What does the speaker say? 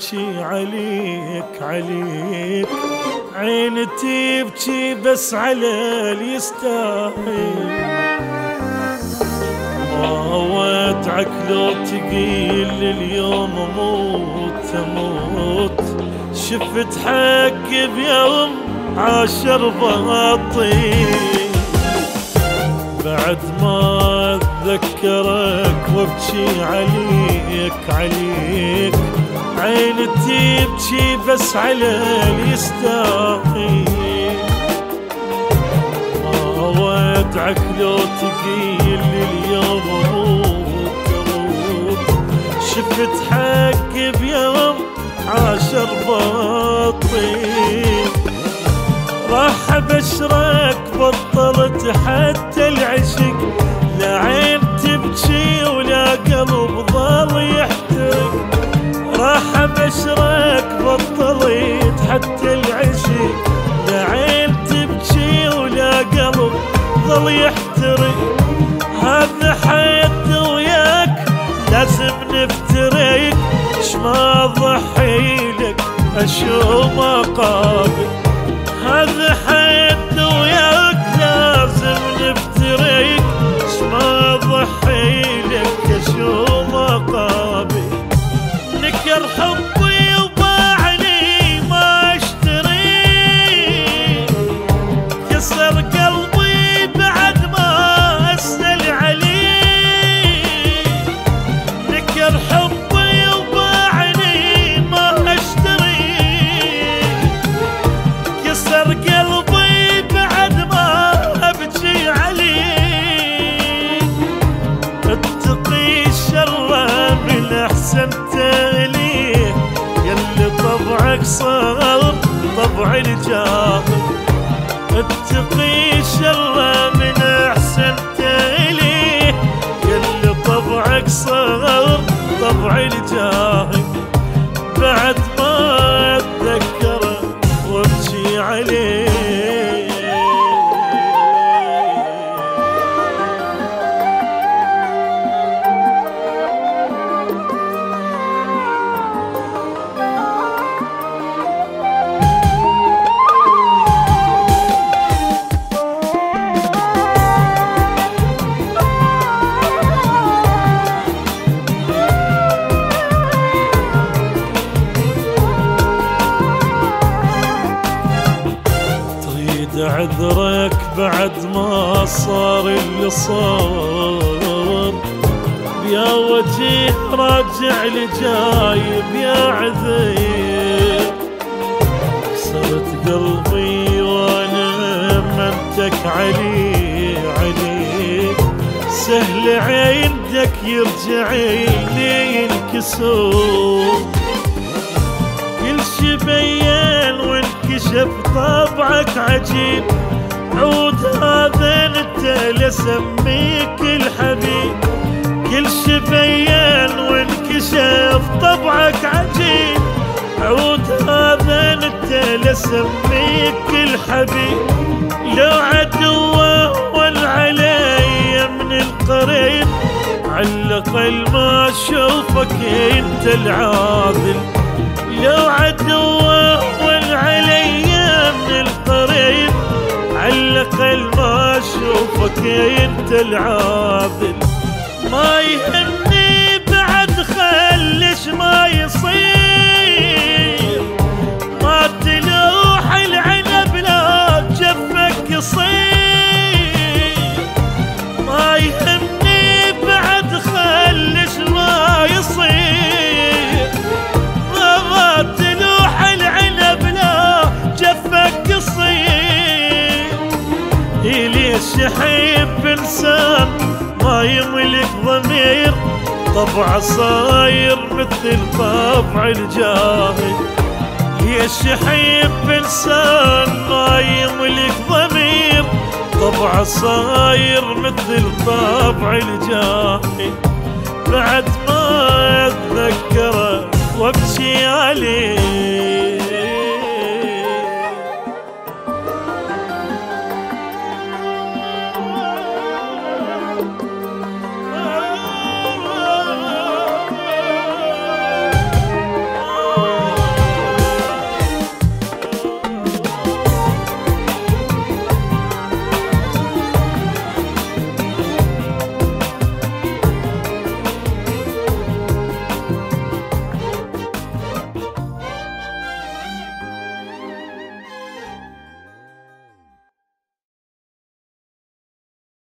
وابكي عليك عليك، عيني تبكي بس على اللي يستاهل. ما ودعك لو تقيل اليوم اموت اموت، شفت حقي بيوم عاشر باطل. بعد ما اتذكرك وابكي عليك عليك، عيني تبكي بس على اللي يستاهل. ما ودعك لو تقيل اليوم اموت اموت، شفت حقي بيوم عاشر باطل. راح ابشرك بطلت حتى العشق، لا عين تبكي ولا قلب ظل يحترق. راح ابشرك بطلت حتى العشق، لا عين تبكي ولا قلب ظل يحترق. هذا حياتي وياك لازم نفترق، شما ضحي لك اشوف مقابل. هذا حياتي وياك لازم نفترق، شما ضحي لك اشوف مقابل. نكر حبي وباعني ما اشتري، كسر قلبي بعد ما اسأل عليه. نكر حبي وباعني ما اشتري، كسر قلبي بعد ما ابكي عليه. اتقي الشر من احسن تاليه، يلي طبعك صار طبع الجاهل. اتقي الشر من احسن تاليه، يلي طبعك صار طبع الجاهل. بعد ما اتذكره وابكي عليه. عذرك بعد ما صار اللي صار، يا وجه راجع لي جايب يا عذير. كسرت قلبي وانا منتك عليك، سهل عندك يرجع لي الكسور. كل شي بين وانكشف طبعك عجيب، عود هذا انت لسميك الحبيب. كل شي بين وانكشف طبعك عجيب، عود هذا انت لسميك الحبيب. لو عدوه والعلي من القريب، عالأقل ما اشوفك انت العاذل. لو عدوه والعلي من القريب، عالأقل ما اشوفك انت العاذل. ما يهمني بعد خلش ما يصير، ما تلوح العنب لا جفك يصير. ما يهمني بعد خلش ما يصير، ما تلوح العنب لا جفك يصير. ليش يحب انسان ما يملك ضمير، طبعه صاير مثل طبع الجاهل. ليش يحب انسان ما يملك ضمير، طبعه صاير مثل طبع الجاهل. بعد ما اتذكره وابكي عليه.